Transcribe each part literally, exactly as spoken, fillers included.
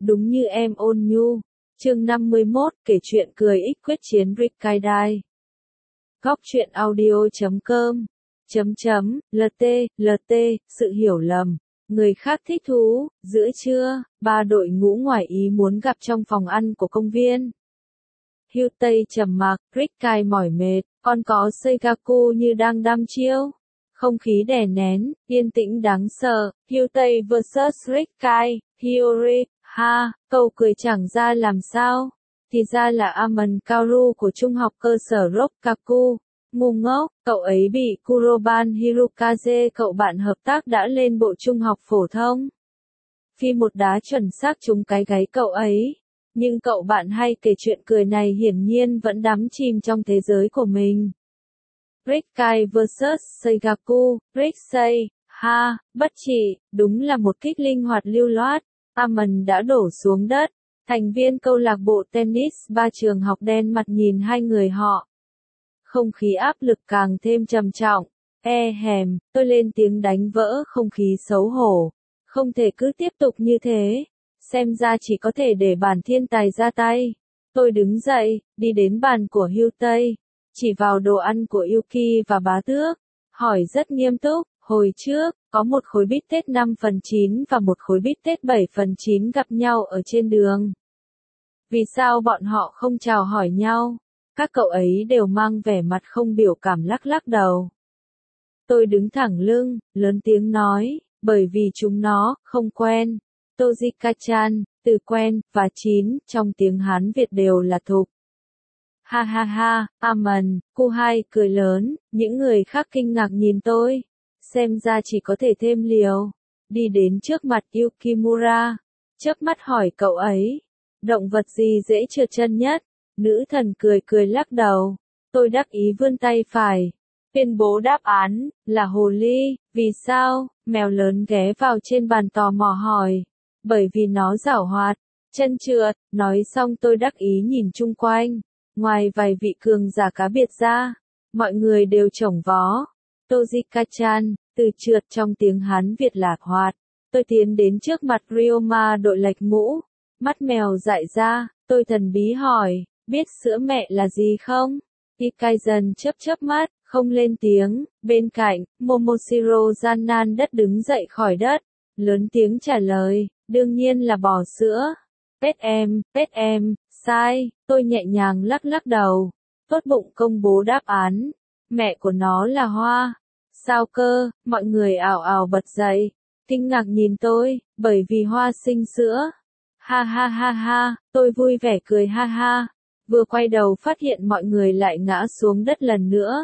Đúng như em ôn nhu. Chương năm mươi mốt, kể chuyện cười ích quyết chiến Rikidai. Góc truyện audio chấm com chấm chấm lt lt sự hiểu lầm. Người khác thích thú. Giữa trưa, ba đội ngũ ngoài ý muốn gặp trong phòng ăn của công viên. Hyutei trầm mặc, Rikai mỏi mệt, còn có Seigaku như đang đăm chiêu. Không khí đè nén, yên tĩnh đáng sợ. Hyutei versus Rikai, Hiyori, ha, câu cười chẳng ra làm sao. Thì ra là Amon Kaoru của trung học cơ sở Rokkaku. Ngu ngốc, cậu ấy bị Kuroban Hirokaze cậu bạn hợp tác đã lên bộ trung học phổ thông. Phi một đá chuẩn xác trúng cái gáy cậu ấy. Nhưng cậu bạn hay kể chuyện cười này hiển nhiên vẫn đắm chìm trong thế giới của mình. Rikai versus Seigaku, Riksei, ha, bất trị, đúng là một kích linh hoạt lưu loát. Amon đã đổ xuống đất. Thành viên câu lạc bộ tennis ba trường học đen mặt nhìn hai người họ. Không khí áp lực càng thêm trầm trọng. E hèm, tôi lên tiếng đánh vỡ không khí xấu hổ. Không thể cứ tiếp tục như thế. Xem ra chỉ có thể để bản thiên tài ra tay. Tôi đứng dậy, đi đến bàn của Hyutei, chỉ vào đồ ăn của Yuki và bá tước. Hỏi rất nghiêm túc, hồi trước, có một khối bít tết năm phần chín và một khối bít tết bảy phần chín gặp nhau ở trên đường. Vì sao bọn họ không chào hỏi nhau? Các cậu ấy đều mang vẻ mặt không biểu cảm lắc lắc đầu. Tôi đứng thẳng lưng, lớn tiếng nói, bởi vì chúng nó không quen. Tojika-chan, từ quen, và chín, trong tiếng Hán Việt đều là thục. Ha ha ha, Amon, Kuhai cười lớn, những người khác kinh ngạc nhìn tôi. Xem ra chỉ có thể thêm liều. Đi đến trước mặt Yukimura, chớp mắt hỏi cậu ấy. Động vật gì dễ trượt chân nhất? Nữ thần cười cười lắc đầu. Tôi đắc ý vươn tay phải. Tuyên bố đáp án, là hồ ly. Vì sao? Mèo lớn ghé vào trên bàn tò mò hỏi. Bởi vì nó giảo hoạt, chân trượt. Nói xong tôi đắc ý nhìn chung quanh. Ngoài vài vị cường giả cá biệt ra, mọi người đều chổng vó. Tojika-chan, từ trượt trong tiếng Hán Việt là hoạt. Tôi tiến đến trước mặt Ryoma đội lệch mũ. Mắt mèo dại ra, tôi thần bí hỏi, biết sữa mẹ là gì không? Ikaizen chớp chớp mắt, không lên tiếng. Bên cạnh, Momoshiro gian nan đất đứng dậy khỏi đất. Lớn tiếng trả lời, đương nhiên là bò sữa. Pet em, pet em, sai, tôi nhẹ nhàng lắc lắc đầu. Tốt bụng công bố đáp án. Mẹ của nó là Hoa. Sao cơ? Mọi người ảo ảo bật dậy. Kinh ngạc nhìn tôi, bởi vì Hoa sinh sữa. Ha ha ha ha, tôi vui vẻ cười ha ha. Vừa quay đầu phát hiện mọi người lại ngã xuống đất lần nữa.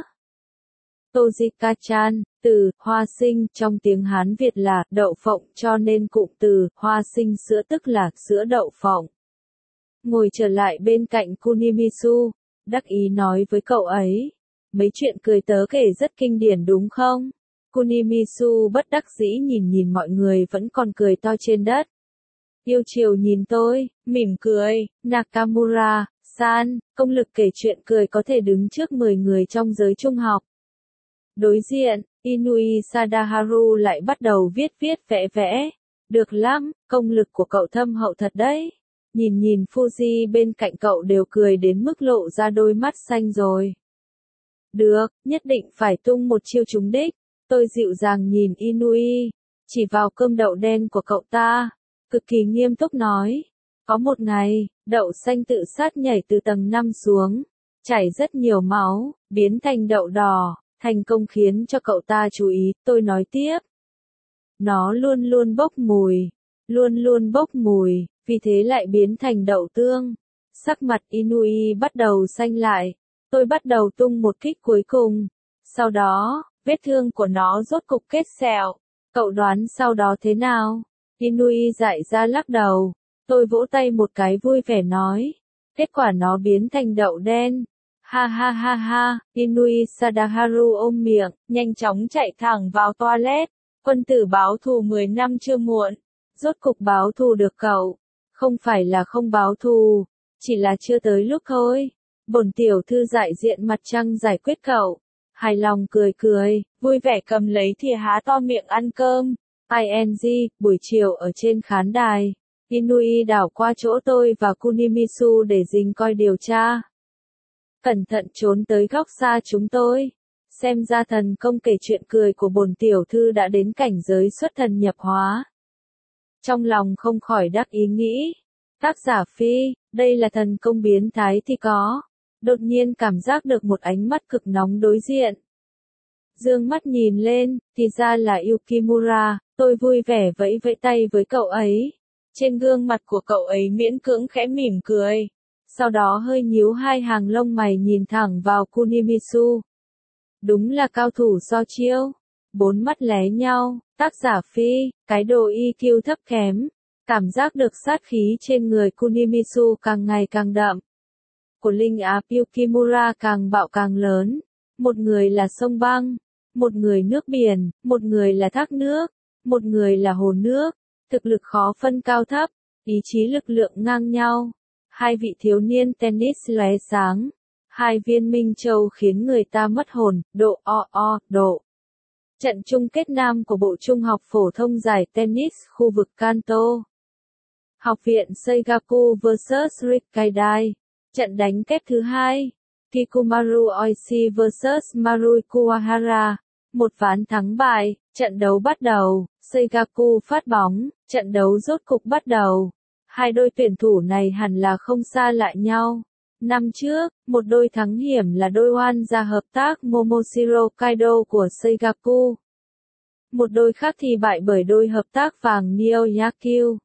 Tojika-chan, từ Hoa sinh trong tiếng Hán Việt là đậu phộng cho nên cụm từ Hoa sinh sữa tức là sữa đậu phộng. Ngồi trở lại bên cạnh Kunimisu, đắc ý nói với cậu ấy. Mấy chuyện cười tớ kể rất kinh điển đúng không? Kunimisu bất đắc dĩ nhìn nhìn mọi người vẫn còn cười to trên đất. Yêu chiều nhìn tôi, mỉm cười, Nakamura, san, công lực kể chuyện cười có thể đứng trước mười người trong giới trung học. Đối diện, Inui Sadaharu lại bắt đầu viết viết vẽ vẽ. Được lắm, công lực của cậu thâm hậu thật đấy. Nhìn nhìn Fuji bên cạnh cậu đều cười đến mức lộ ra đôi mắt xanh rồi. Được, nhất định phải tung một chiêu trúng đích. Tôi dịu dàng nhìn Inui, chỉ vào cơm đậu đen của cậu ta. Cực kỳ nghiêm túc nói. Có một ngày, đậu xanh tự sát nhảy từ tầng năm xuống. Chảy rất nhiều máu, biến thành đậu đỏ. Thành công khiến cho cậu ta chú ý, tôi nói tiếp. Nó luôn luôn bốc mùi. Luôn luôn bốc mùi, vì thế lại biến thành đậu tương. Sắc mặt Inui bắt đầu xanh lại. Tôi bắt đầu tung một kích cuối cùng. Sau đó, vết thương của nó rốt cục kết sẹo. Cậu đoán sau đó thế nào? Inui dại ra lắc đầu. Tôi vỗ tay một cái vui vẻ nói. Kết quả nó biến thành đậu đen. Ha ha ha ha, Inui Sadaharu ôm miệng, nhanh chóng chạy thẳng vào toilet. Quân tử báo thù mười năm chưa muộn. Rốt cục báo thù được cậu. Không phải là không báo thù, chỉ là chưa tới lúc thôi. Bổn tiểu thư đại diện mặt trăng giải quyết cậu. Hài lòng cười cười, vui vẻ cầm lấy thìa há to miệng ăn cơm. i en giê, buổi chiều ở trên khán đài. Inui đảo qua chỗ tôi và Kunimisu để dình coi điều tra. Cẩn thận trốn tới góc xa chúng tôi. Xem ra thần công kể chuyện cười của bổn tiểu thư đã đến cảnh giới xuất thần nhập hóa. Trong lòng không khỏi đắc ý nghĩ. Tác giả Phi, đây là thần công biến thái thì có. Đột nhiên cảm giác được một ánh mắt cực nóng đối diện. Dương mắt nhìn lên, thì ra là Yukimura, tôi vui vẻ vẫy vẫy tay với cậu ấy. Trên gương mặt của cậu ấy miễn cưỡng khẽ mỉm cười. Sau đó hơi nhíu hai hàng lông mày nhìn thẳng vào Kunimisu. Đúng là cao thủ so chiêu. Bốn mắt lé nhau, tác giả Phi, cái đồ i kiu thấp kém. Cảm giác được sát khí trên người Kunimisu càng ngày càng đậm. Của linh áp Yukimura càng bạo càng lớn. Một người là sông băng, một người nước biển, một người là thác nước, một người là hồ nước. Thực lực khó phân cao thấp, ý chí lực lượng ngang nhau. Hai vị thiếu niên tennis lóe sáng. Hai viên minh châu khiến người ta mất hồn, độ o o, độ. Trận chung kết nam của Bộ Trung học phổ thông giải tennis khu vực Kanto. Học viện Seigaku versus Rikkaidai. Trận đánh kép thứ hai. Kikumaru Oishi versus Marui Kuwahara. Một ván thắng bại, trận đấu bắt đầu, Seigaku phát bóng, trận đấu rốt cục bắt đầu. Hai đôi tuyển thủ này hẳn là không xa lại nhau. Năm trước, một đôi thắng hiểm là đôi oan gia hợp tác Momoshiro Kaido của Seigaku. Một đôi khác thì bại bởi đôi hợp tác vàng Neo Yakyu.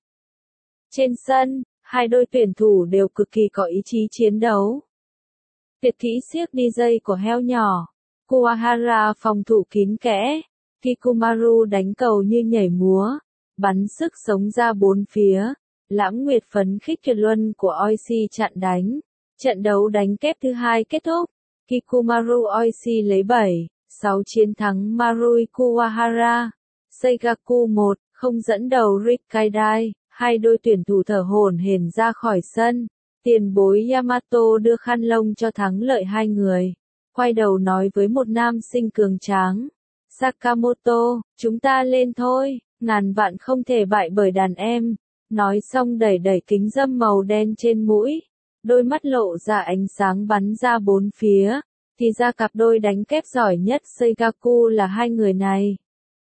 Trên sân, hai đôi tuyển thủ đều cực kỳ có ý chí chiến đấu. Tuyệt kỹ siếc đi dây của heo nhỏ. Kuwahara phòng thủ kín kẽ. Kikumaru đánh cầu như nhảy múa. Bắn sức sống ra bốn phía. Lãng nguyệt phấn khích tuyệt luân của Oishi chặn đánh. Trận đấu đánh kép thứ hai kết thúc. Kikumaru Oishi lấy bảy, sáu chiến thắng Marui Kuwahara. Seigaku một, không dẫn đầu Rikkaidai. Hai đôi tuyển thủ thở hổn hển ra khỏi sân. Tiền bối Yamato đưa khăn lông cho thắng lợi hai người. Quay đầu nói với một nam sinh cường tráng. Sakamoto, chúng ta lên thôi, ngàn vạn không thể bại bởi đàn em. Nói xong đẩy đẩy kính râm màu đen trên mũi. Đôi mắt lộ ra ánh sáng bắn ra bốn phía. Thì ra cặp đôi đánh kép giỏi nhất Seigaku là hai người này.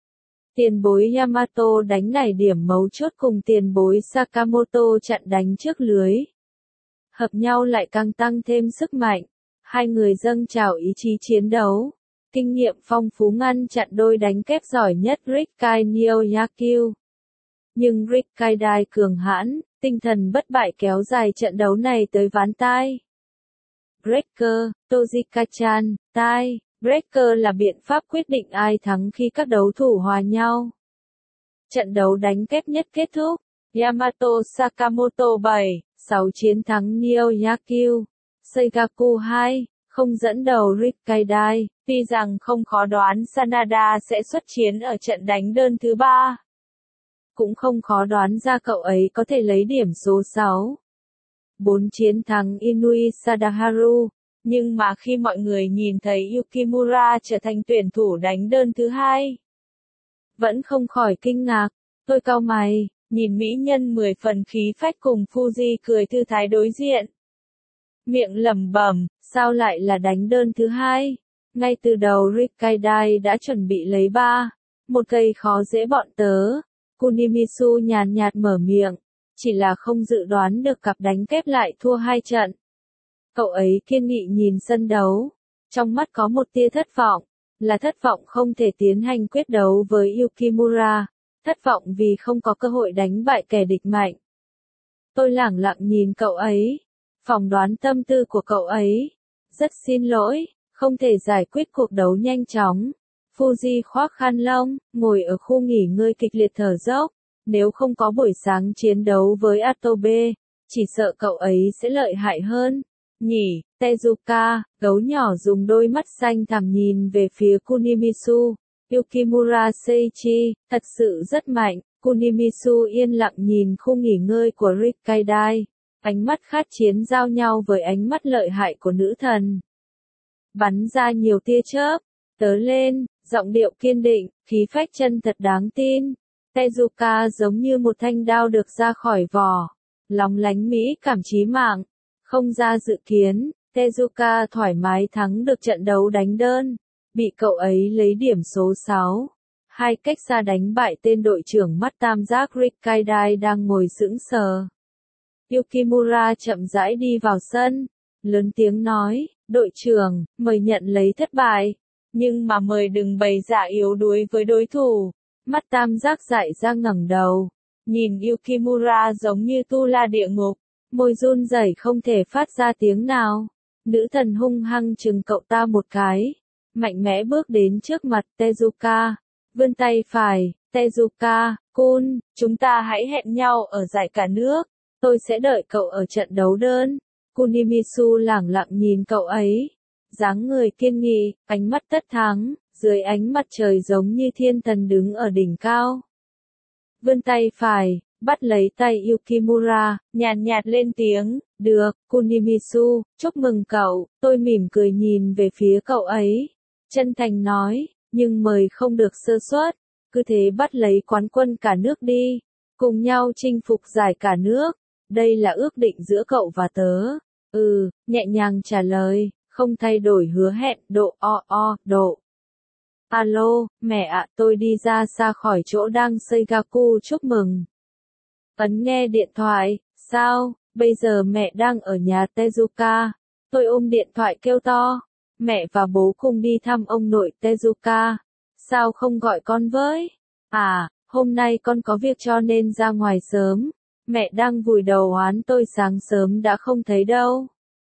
Tiền bối Yamato đánh nảy điểm mấu chốt cùng tiền bối Sakamoto chặn đánh trước lưới. Hợp nhau lại càng tăng thêm sức mạnh. Hai người dâng trào ý chí chiến đấu. Kinh nghiệm phong phú ngăn chặn đôi đánh kép giỏi nhất Rikkai Neo Yakyu. Nhưng Rikkaidai cường hãn, tinh thần bất bại kéo dài trận đấu này tới ván tai. Breaker, Tojika-chan, tai. Breaker là biện pháp quyết định ai thắng khi các đấu thủ hòa nhau. Trận đấu đánh kép nhất kết thúc. Yamato Sakamoto bảy, sáu chiến thắng Neo Yakyu. Seigaku hai, không dẫn đầu Rikkaidai. Tuy rằng không khó đoán Sanada sẽ xuất chiến ở trận đánh đơn thứ ba. Cũng không khó đoán ra cậu ấy có thể lấy điểm số sáu. bốn chiến thắng Inui Sadaharu. Nhưng mà khi mọi người nhìn thấy Yukimura trở thành tuyển thủ đánh đơn thứ hai, vẫn không khỏi kinh ngạc. Tôi cau mày, nhìn mỹ nhân mười phần khí phách cùng Fuji cười thư thái đối diện. Miệng lẩm bẩm, sao lại là đánh đơn thứ hai? Ngay từ đầu Rikkaidai đã chuẩn bị lấy ba. Một cây khó dễ bọn tớ. Kunimisu nhàn nhạt mở miệng. Chỉ là không dự đoán được cặp đánh kép lại thua hai trận. Cậu ấy kiên nghị nhìn sân đấu. Trong mắt có một tia thất vọng. Là thất vọng không thể tiến hành quyết đấu với Yukimura. Thất vọng vì không có cơ hội đánh bại kẻ địch mạnh. Tôi lẳng lặng nhìn cậu ấy. Phỏng đoán tâm tư của cậu ấy. Rất xin lỗi, không thể giải quyết cuộc đấu nhanh chóng. Fuji khoác khăn lông, ngồi ở khu nghỉ ngơi kịch liệt thở dốc. Nếu không có buổi sáng chiến đấu với Atobe, chỉ sợ cậu ấy sẽ lợi hại hơn. Nhỉ, Tezuka, gấu nhỏ dùng đôi mắt xanh thẳm nhìn về phía Kunimisu. Yukimura Seiichi, thật sự rất mạnh. Kunimisu yên lặng nhìn khu nghỉ ngơi của Rikkaidai. Ánh mắt khát chiến giao nhau với ánh mắt lợi hại của nữ thần. Bắn ra nhiều tia chớp. Tớ lên, giọng điệu kiên định, khí phách chân thật đáng tin. Tezuka giống như một thanh đao được ra khỏi vỏ, lóng lánh mỹ cảm chí mạng. Không ra dự kiến, Tezuka thoải mái thắng được trận đấu đánh đơn, bị cậu ấy lấy điểm số sáu. Hai cách xa đánh bại tên đội trưởng mắt tam giác Rikkaidai đang ngồi sững sờ. Yukimura chậm rãi đi vào sân, lớn tiếng nói, đội trưởng, mời nhận lấy thất bại, nhưng mà mời đừng bày dạ yếu đuối với đối thủ. Mắt tam giác dại ra ngẩng đầu, nhìn Yukimura giống như tu la địa ngục, môi run rẩy không thể phát ra tiếng nào. Nữ thần hung hăng chừng cậu ta một cái, mạnh mẽ bước đến trước mặt Tezuka, vươn tay phải, Tezuka, Kun, chúng ta hãy hẹn nhau ở giải cả nước, tôi sẽ đợi cậu ở trận đấu đơn. Kunimisu lẳng lặng nhìn cậu ấy, dáng người kiên nghị, ánh mắt tất thắng, dưới ánh mặt trời giống như thiên thần đứng ở đỉnh cao. Vươn tay phải, bắt lấy tay Yukimura, nhàn nhạt lên tiếng, được, Kunimisu, chúc mừng cậu. Tôi mỉm cười nhìn về phía cậu ấy, chân thành nói, nhưng mời không được sơ suất, cứ thế bắt lấy quán quân cả nước đi, cùng nhau chinh phục giải cả nước, đây là ước định giữa cậu và tớ. Ừ, nhẹ nhàng trả lời, không thay đổi hứa hẹn, độ o o, độ. Alo, mẹ ạ, tôi đi ra xa khỏi chỗ đang xây Gaku chúc mừng. Ấn nghe điện thoại, sao, bây giờ mẹ đang ở nhà Tezuka. Tôi ôm điện thoại kêu to, mẹ và bố cùng đi thăm ông nội Tezuka. Sao không gọi con với? À, hôm nay con có việc cho nên ra ngoài sớm. Mẹ đang vùi đầu oán tôi sáng sớm đã không thấy đâu.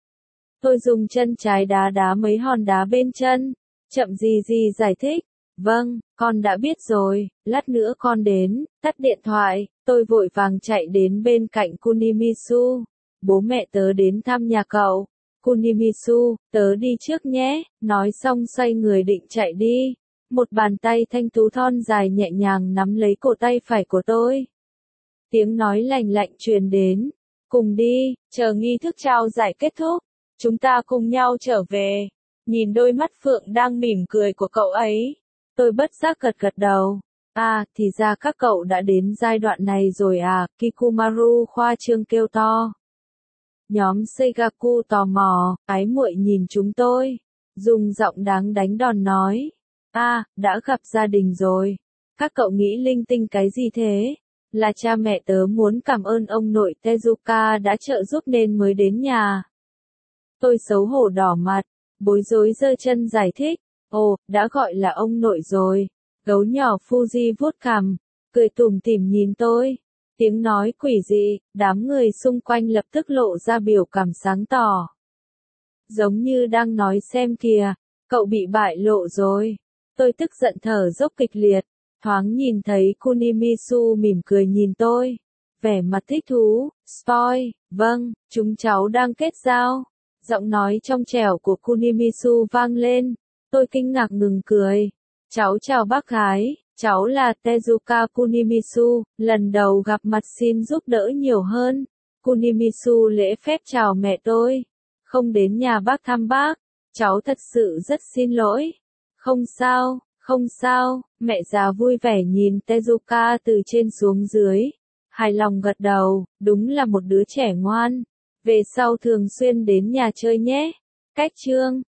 Tôi dùng chân trái đá đá mấy hòn đá bên chân. Chậm gì gì giải thích. Vâng, con đã biết rồi, lát nữa con đến, tắt điện thoại. Tôi vội vàng chạy đến bên cạnh Kunimisu. Bố mẹ tớ đến thăm nhà cậu. Kunimisu, tớ đi trước nhé. Nói xong xoay người định chạy đi. Một bàn tay thanh tú thon dài nhẹ nhàng nắm lấy cổ tay phải của tôi. Tiếng nói lành lạnh truyền đến. Cùng đi, chờ nghi thức trao giải kết thúc. Chúng ta cùng nhau trở về. Nhìn đôi mắt phượng đang mỉm cười của cậu ấy. Tôi bất giác gật gật đầu. À, thì ra các cậu đã đến giai đoạn này rồi à, Kikumaru khoa trương kêu to. Nhóm Seigaku tò mò, ái muội nhìn chúng tôi. Dùng giọng đáng đánh đòn nói. À, đã gặp gia đình rồi. Các cậu nghĩ linh tinh cái gì thế? Là cha mẹ tớ muốn cảm ơn ông nội Tezuka đã trợ giúp nên mới đến nhà. Tôi xấu hổ đỏ mặt, bối rối giơ chân giải thích. Ồ, đã gọi là ông nội rồi. Gấu nhỏ Fuji vuốt cằm, cười tủm tỉm nhìn tôi. Tiếng nói quỷ dị, đám người xung quanh lập tức lộ ra biểu cảm sáng tỏ. Giống như đang nói xem kìa, cậu bị bại lộ rồi. Tôi tức giận thở dốc kịch liệt, thoáng nhìn thấy Kunimisu mỉm cười nhìn tôi. Vẻ mặt thích thú, spoil, vâng, chúng cháu đang kết giao. Giọng nói trong trẻo của Kunimisu vang lên. Tôi kinh ngạc ngừng cười. Cháu chào bác gái, cháu là Tezuka Kunimisu, lần đầu gặp mặt xin giúp đỡ nhiều hơn. Kunimisu lễ phép chào mẹ tôi. Không đến nhà bác thăm bác, cháu thật sự rất xin lỗi. Không sao, không sao, mẹ già vui vẻ nhìn Tezuka từ trên xuống dưới. Hài lòng gật đầu, đúng là một đứa trẻ ngoan. Về sau thường xuyên đến nhà chơi nhé. Cách chương